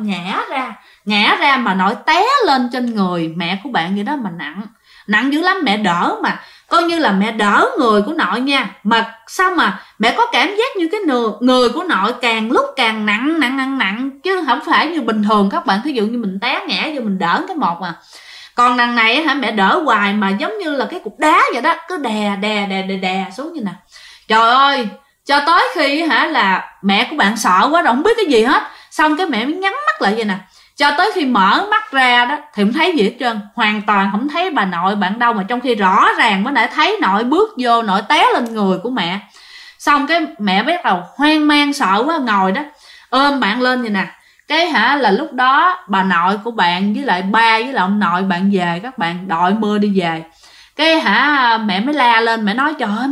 ngã ra mà nội té lên trên người mẹ của bạn vậy đó, mà nặng dữ lắm. Mẹ đỡ, mà coi như là mẹ đỡ người của nội nha, mà sao mà mẹ có cảm giác như cái người của nội càng lúc càng nặng, chứ không phải như bình thường các bạn. Thí dụ như mình té ngã vô mình đỡ cái một mà, còn đằng này mẹ đỡ hoài mà giống như là cái cục đá vậy đó, cứ đè xuống như nè. Trời ơi, cho tới khi là mẹ của bạn sợ quá rồi không biết cái gì hết, xong cái mẹ mới nhắm mắt lại vậy nè, cho tới khi mở mắt ra đó thì không thấy gì hết trơn, hoàn toàn không thấy bà nội bạn đâu. Mà trong khi rõ ràng mới đã thấy nội bước vô, nội té lên người của mẹ. Xong cái mẹ bắt đầu hoang mang sợ quá, ngồi đó ôm bạn lên vậy nè. Cái là lúc đó bà nội của bạn với lại ba với lại ông nội bạn về, các bạn đội mưa đi về. Cái mẹ mới la lên, mẹ nói trời ơi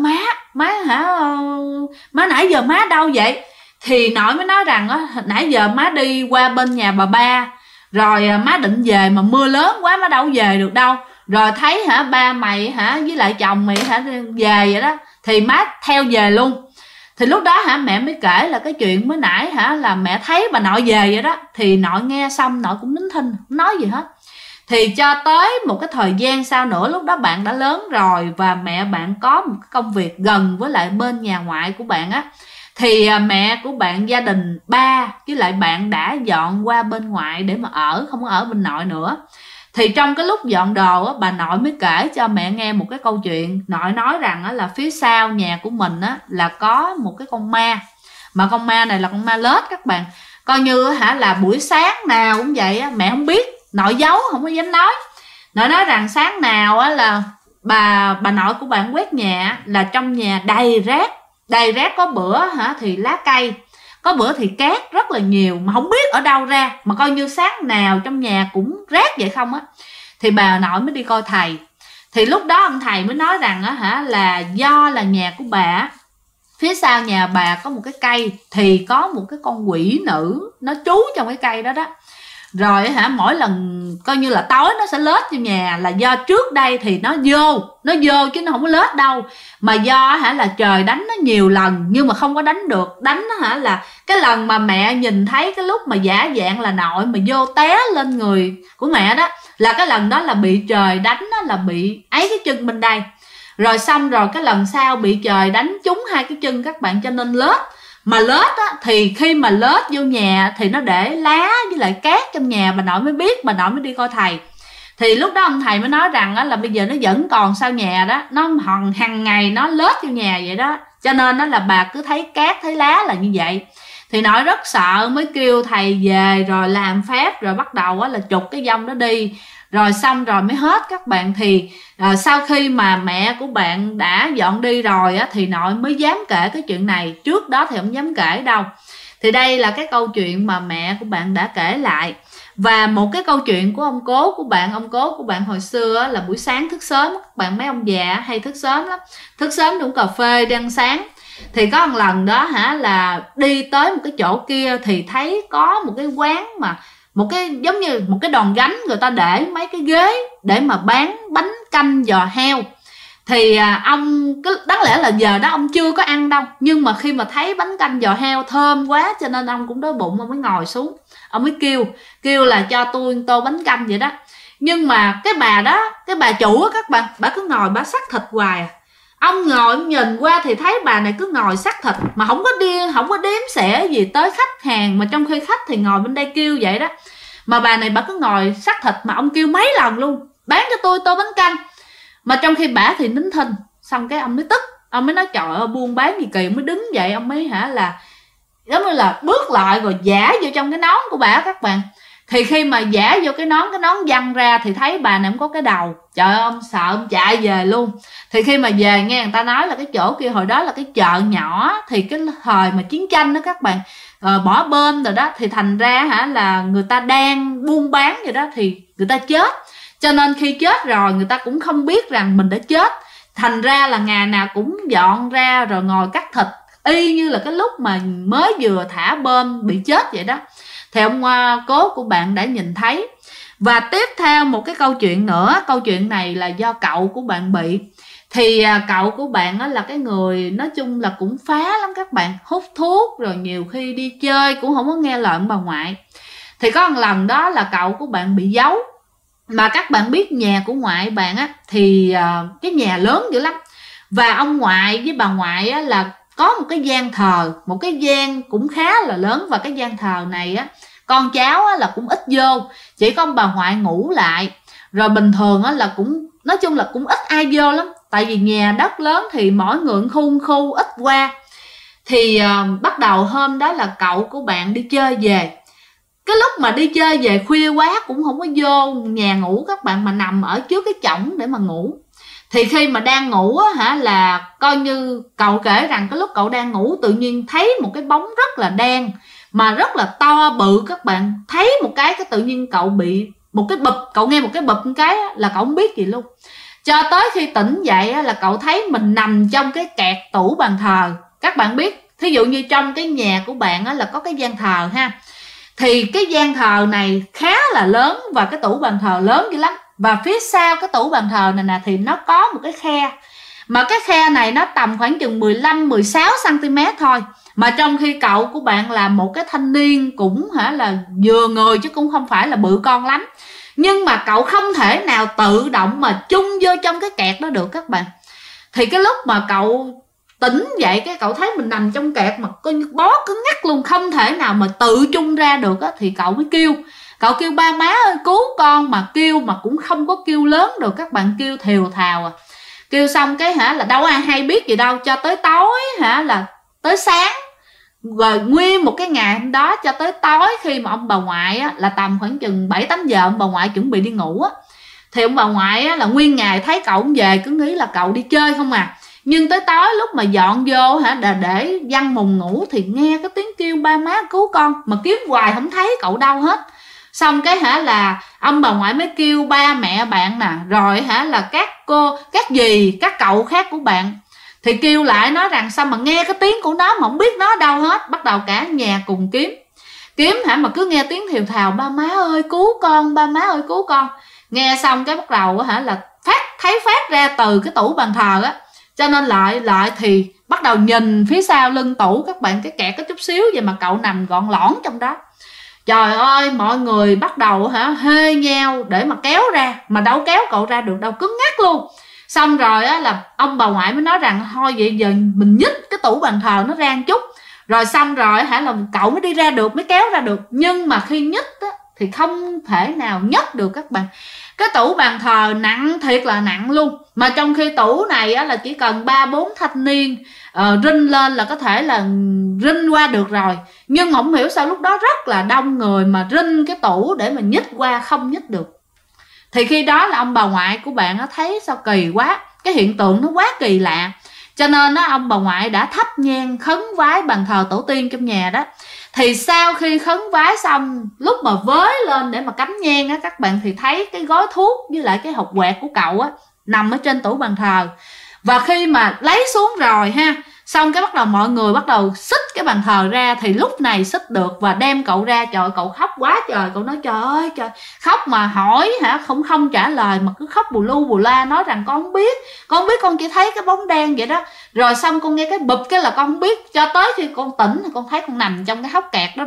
má nãy giờ má đâu vậy? Thì nội mới nói rằng nãy giờ má đi qua bên nhà bà ba, rồi má định về mà mưa lớn quá má đâu về được đâu. Rồi thấy ba mày với lại chồng mày về vậy đó, thì má theo về luôn. Thì lúc đó mẹ mới kể là cái chuyện mới nãy là mẹ thấy bà nội về vậy đó. Thì nội nghe xong nội cũng nín thinh, không nói gì hết. Thì cho tới một cái thời gian sau nữa, lúc đó bạn đã lớn rồi và mẹ bạn có một cái công việc gần với lại bên nhà ngoại của bạn á. Thì mẹ của bạn, gia đình ba với lại bạn đã dọn qua bên ngoại để mà ở, không có ở bên nội nữa. Thì trong cái lúc dọn đồ á, bà nội mới kể cho mẹ nghe một cái câu chuyện. Nội nói rằng á, là phía sau nhà của mình á, là có một cái con ma. Mà con ma này là con ma lết các bạn. Coi như là buổi sáng nào cũng vậy á, mẹ không biết, nội giấu không có dám nói. Nội nói rằng sáng nào á, là bà nội của bạn quét nhà là trong nhà đầy rác. Có bữa thì lá cây, có bữa thì cát rất là nhiều mà không biết ở đâu ra, mà coi như sáng nào trong nhà cũng rác vậy không á. Thì bà nội mới đi coi thầy. Thì lúc đó ông thầy mới nói rằng là do là nhà của bà, phía sau nhà bà có một cái cây, thì có một cái con quỷ nữ nó trú trong cái cây đó đó. Rồi mỗi lần coi như là tối nó sẽ lết vô nhà, là do trước đây thì nó vô chứ nó không có lết đâu. Mà do là trời đánh nó nhiều lần nhưng mà không có đánh được. Đánh là cái lần mà mẹ nhìn thấy cái lúc mà giả dạng là nội mà vô té lên người của mẹ đó, là cái lần đó là bị trời đánh đó, là bị ấy cái chân bên đây. Rồi xong rồi cái lần sau bị trời đánh trúng hai cái chân các bạn, cho nên lết. Mà lết á, thì khi mà lết vô nhà thì nó để lá với lại cát trong nhà. Bà nội mới biết, bà nội mới đi coi thầy. Thì lúc đó ông thầy mới nói rằng á, là bây giờ nó vẫn còn sau nhà đó, nó hàng ngày nó lết vô nhà vậy đó, cho nên đó là bà cứ thấy cát thấy lá là như vậy. Thì nội rất sợ, mới kêu thầy về rồi làm phép, rồi bắt đầu á, là trục cái vong đó đi. Rồi xong rồi mới hết các bạn. Thì sau khi mà mẹ của bạn đã dọn đi rồi á, thì nội mới dám kể cái chuyện này. Trước đó thì không dám kể đâu. Thì đây là cái câu chuyện mà mẹ của bạn đã kể lại. Và một cái câu chuyện của ông cố của bạn hồi xưa là buổi sáng thức sớm, các bạn mấy ông già hay thức sớm lắm, thức sớm uống cà phê đi ăn sáng. Thì có một lần đó là đi tới một cái chỗ kia thì thấy có một cái quán mà một cái giống như một cái đòn gánh, người ta để mấy cái ghế để mà bán bánh canh giò heo. Thì ông đáng lẽ là giờ đó ông chưa có ăn đâu, nhưng mà khi mà thấy bánh canh giò heo thơm quá cho nên ông cũng đói bụng, ông mới ngồi xuống, ông mới kêu là cho tôi một tô bánh canh vậy đó. Nhưng mà cái bà đó, cái bà chủ á các bạn, bà cứ ngồi bà xắt thịt hoài à. Ông ngồi ông nhìn qua thì thấy bà này cứ ngồi xắt thịt mà không có đếm xẻ gì tới khách hàng, mà trong khi khách thì ngồi bên đây kêu vậy đó, mà bà này bà cứ ngồi xắt thịt mà ông kêu mấy lần luôn, bán cho tôi tô bánh canh. Mà trong khi bả thì nín thinh. Xong cái ông mới tức, ông mới nói trời ơi buôn bán gì kỳ. Ông mới đứng dậy, ông mới là giống như là bước lại rồi giả vô trong cái nón của bả các bạn. Thì khi mà giả vô cái nón văng ra thì thấy bà này không có cái đầu. Trời ơi, ông sợ, ông chạy về luôn. Thì khi mà về nghe người ta nói là cái chỗ kia hồi đó là cái chợ nhỏ, thì cái thời mà chiến tranh đó các bạn, bỏ bom rồi đó, thì thành ra là người ta đang buôn bán vậy đó thì người ta chết. Cho nên khi chết rồi người ta cũng không biết rằng mình đã chết, thành ra là ngày nào cũng dọn ra rồi ngồi cắt thịt, y như là cái lúc mà mới vừa thả bom bị chết vậy đó. Thì ông cố của bạn đã nhìn thấy. Và tiếp theo một cái câu chuyện nữa, câu chuyện này là do cậu của bạn bị. Thì cậu của bạn là cái người nói chung là cũng phá lắm các bạn, hút thuốc rồi nhiều khi đi chơi cũng không có nghe lời ông bà ngoại. Thì có một lần đó là cậu của bạn bị giấu. Mà các bạn biết nhà của ngoại bạn thì cái nhà lớn dữ lắm. Và ông ngoại với bà ngoại là có một cái gian thờ, một cái gian cũng khá là lớn. Và cái gian thờ này con cháu là cũng ít vô, chỉ có ông bà ngoại ngủ lại. Rồi bình thường là cũng nói chung là cũng ít ai vô lắm, tại vì nhà đất lớn thì mỗi người khu ít qua. Thì bắt đầu hôm đó là cậu của bạn đi chơi về. Cái lúc mà đi chơi về khuya quá cũng không có vô nhà ngủ các bạn, mà nằm ở trước cái chõng để mà ngủ. Thì khi mà đang ngủ là coi như cậu kể rằng cái lúc cậu đang ngủ tự nhiên thấy một cái bóng rất là đen mà rất là to bự các bạn. Thấy một cái tự nhiên cậu bị một cái bụp, cậu nghe một cái bụp một cái là cậu không biết gì luôn. Cho tới khi tỉnh dậy là cậu thấy mình nằm trong cái kẹt tủ bàn thờ. Các bạn biết, thí dụ như trong cái nhà của bạn là có cái gian thờ ha, thì cái gian thờ này khá là lớn và cái tủ bàn thờ lớn dữ lắm. Và phía sau cái tủ bàn thờ này nè thì nó có một cái khe. Mà cái khe này nó tầm khoảng chừng 15-16 cm thôi. Mà trong khi cậu của bạn là một cái thanh niên cũng là vừa người chứ cũng không phải là bự con lắm. Nhưng mà cậu không thể nào tự động mà chung vô trong cái kẹt đó được các bạn. Thì cái lúc mà cậu tỉnh dậy cái cậu thấy mình nằm trong kẹt mà coi như bó cứng ngắc luôn, không thể nào mà tự chung ra được thì cậu mới kêu. Cậu kêu ba má ơi cứu con, mà kêu mà cũng không có kêu lớn được các bạn, kêu thều thào Kêu xong cái là đâu ai hay biết gì đâu, cho tới tối là tới sáng. Rồi nguyên một cái ngày hôm đó cho tới tối, khi mà ông bà ngoại là tầm khoảng chừng 7-8 giờ ông bà ngoại chuẩn bị đi ngủ thì ông bà ngoại là nguyên ngày thấy cậu về cứ nghĩ là cậu đi chơi không à. Nhưng tới tối lúc mà dọn vô để văn mùng ngủ thì nghe cái tiếng kêu ba má cứu con, mà kiếm hoài không thấy cậu đâu hết. Xong cái là ông bà ngoại mới kêu ba mẹ bạn nè, rồi là các cô, các dì, các cậu khác của bạn. Thì kêu lại nói rằng sao mà nghe cái tiếng của nó mà không biết nó đâu hết. Bắt đầu cả nhà cùng kiếm mà cứ nghe tiếng thều thào ba má ơi cứu con, ba má ơi cứu con. Nghe xong cái bắt đầu là phát ra từ cái tủ bàn thờ cho nên lại thì bắt đầu nhìn phía sau lưng tủ các bạn, cái kẹt có chút xíu vậy mà cậu nằm gọn lõn trong đó. Trời ơi, mọi người bắt đầu hê nhau để mà kéo ra, mà đâu kéo cậu ra được đâu, cứng ngắc luôn. Xong rồi là ông bà ngoại mới nói rằng thôi vậy giờ mình nhích cái tủ bàn thờ nó ra một chút. Rồi xong rồi là cậu mới đi ra được, mới kéo ra được. Nhưng mà khi nhích thì không thể nào nhấc được các bạn. Cái tủ bàn thờ nặng thiệt là nặng luôn. Mà trong khi tủ này là chỉ cần 3-4 thanh niên rinh lên là có thể là rinh qua được rồi. Nhưng không hiểu sao lúc đó rất là đông người mà rinh cái tủ để mà nhích qua không nhích được. Thì khi đó là ông bà ngoại của bạn thấy sao kỳ quá, cái hiện tượng nó quá kỳ lạ. Cho nên ông bà ngoại đã thắp nhang khấn vái bàn thờ tổ tiên trong nhà đó. Thì sau khi khấn vái xong, lúc mà với lên để mà cắm nhang á các bạn, thì thấy cái gói thuốc với lại cái hộp quẹt của cậu á nằm ở trên tủ bàn thờ. Và khi mà lấy xuống rồi ha, xong cái bắt đầu mọi người bắt đầu xích cái bàn thờ ra, thì lúc này xích được và đem cậu ra. Trời, cậu khóc quá trời, cậu nói trời ơi trời, khóc mà hỏi hả không trả lời, mà cứ khóc bù lu bù la, nói rằng con không biết, con chỉ thấy cái bóng đen vậy đó. Rồi xong con nghe cái bụp cái là con không biết, cho tới khi con tỉnh thì con thấy con nằm trong cái hốc kẹt đó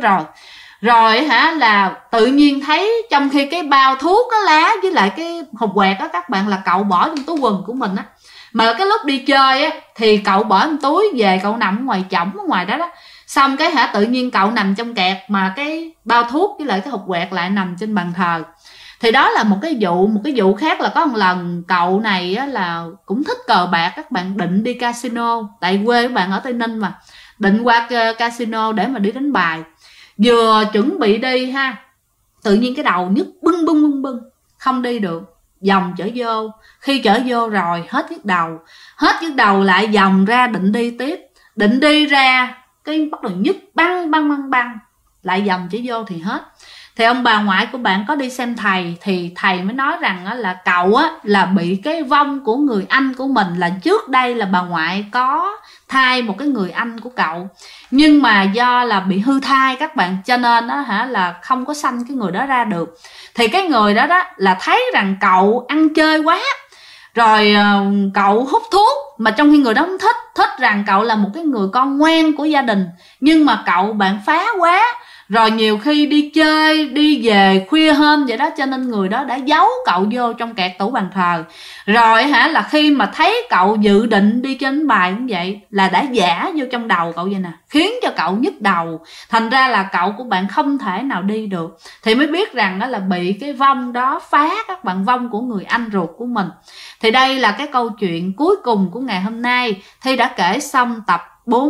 rồi hả, là tự nhiên thấy trong khi cái bao thuốc á, lá với lại cái hộp quẹt á các bạn, là cậu bỏ trong túi quần của mình á. Mà cái lúc đi chơi á thì cậu bỏ trong túi về, cậu nằm ở ngoài chõng ở ngoài đó. Xong cái hả, tự nhiên cậu nằm trong kẹt, mà cái bao thuốc với lại cái hộp quẹt lại nằm trên bàn thờ. Thì đó là một cái vụ khác. Là có một lần cậu này á, là cũng thích cờ bạc các bạn, định đi casino, tại quê các bạn ở Tây Ninh mà, định qua casino để mà đi đánh bài. Vừa chuẩn bị đi ha, tự nhiên cái đầu nhức bưng, không đi được, vòng chở vô. Khi chở vô rồi hết nhức đầu lại vòng ra định đi tiếp, định đi ra cái bắt đầu nhức băng, lại vòng chở vô thì hết. Thì ông bà ngoại của bạn có đi xem thầy, thì thầy mới nói rằng là cậu á là bị cái vong của người anh của mình, là trước đây là bà ngoại có thai một cái người anh của cậu, nhưng mà do là bị hư thai các bạn, cho nên đó hả, là không có sanh cái người đó ra được. Thì cái người đó là thấy rằng cậu ăn chơi quá, rồi cậu hút thuốc, mà trong khi người đó không thích rằng cậu là một cái người con ngoan của gia đình, nhưng mà cậu bạn phá quá. Rồi nhiều khi đi chơi đi về khuya hôm vậy đó, cho nên người đó đã giấu cậu vô trong kẹt tủ bàn thờ. Rồi hả, là khi mà thấy cậu dự định đi trên bài cũng vậy, là đã giả vô trong đầu cậu vậy nè, khiến cho cậu nhức đầu. Thành ra là cậu của bạn không thể nào đi được. Thì mới biết rằng đó là bị cái vong đó phá các bạn, vong của người anh ruột của mình. Thì đây là cái câu chuyện cuối cùng của ngày hôm nay. Thi đã kể xong tập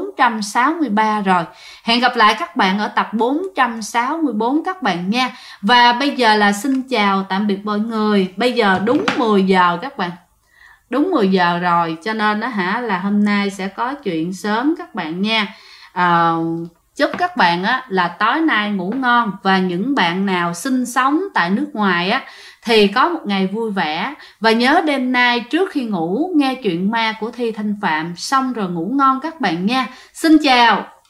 463 rồi. Hẹn gặp lại các bạn ở tập 464 các bạn nha. Và bây giờ là xin chào tạm biệt mọi người. Bây giờ đúng 10 giờ các bạn, đúng 10 giờ rồi, cho nên đó hả, là hôm nay sẽ có chuyện sớm các bạn nha. Chúc các bạn á là tối nay ngủ ngon. Và những bạn nào sinh sống tại nước ngoài á thì có một ngày vui vẻ. Và nhớ đêm nay trước khi ngủ nghe chuyện ma của Thi Thanh Phạm xong rồi ngủ ngon các bạn nha. Xin chào.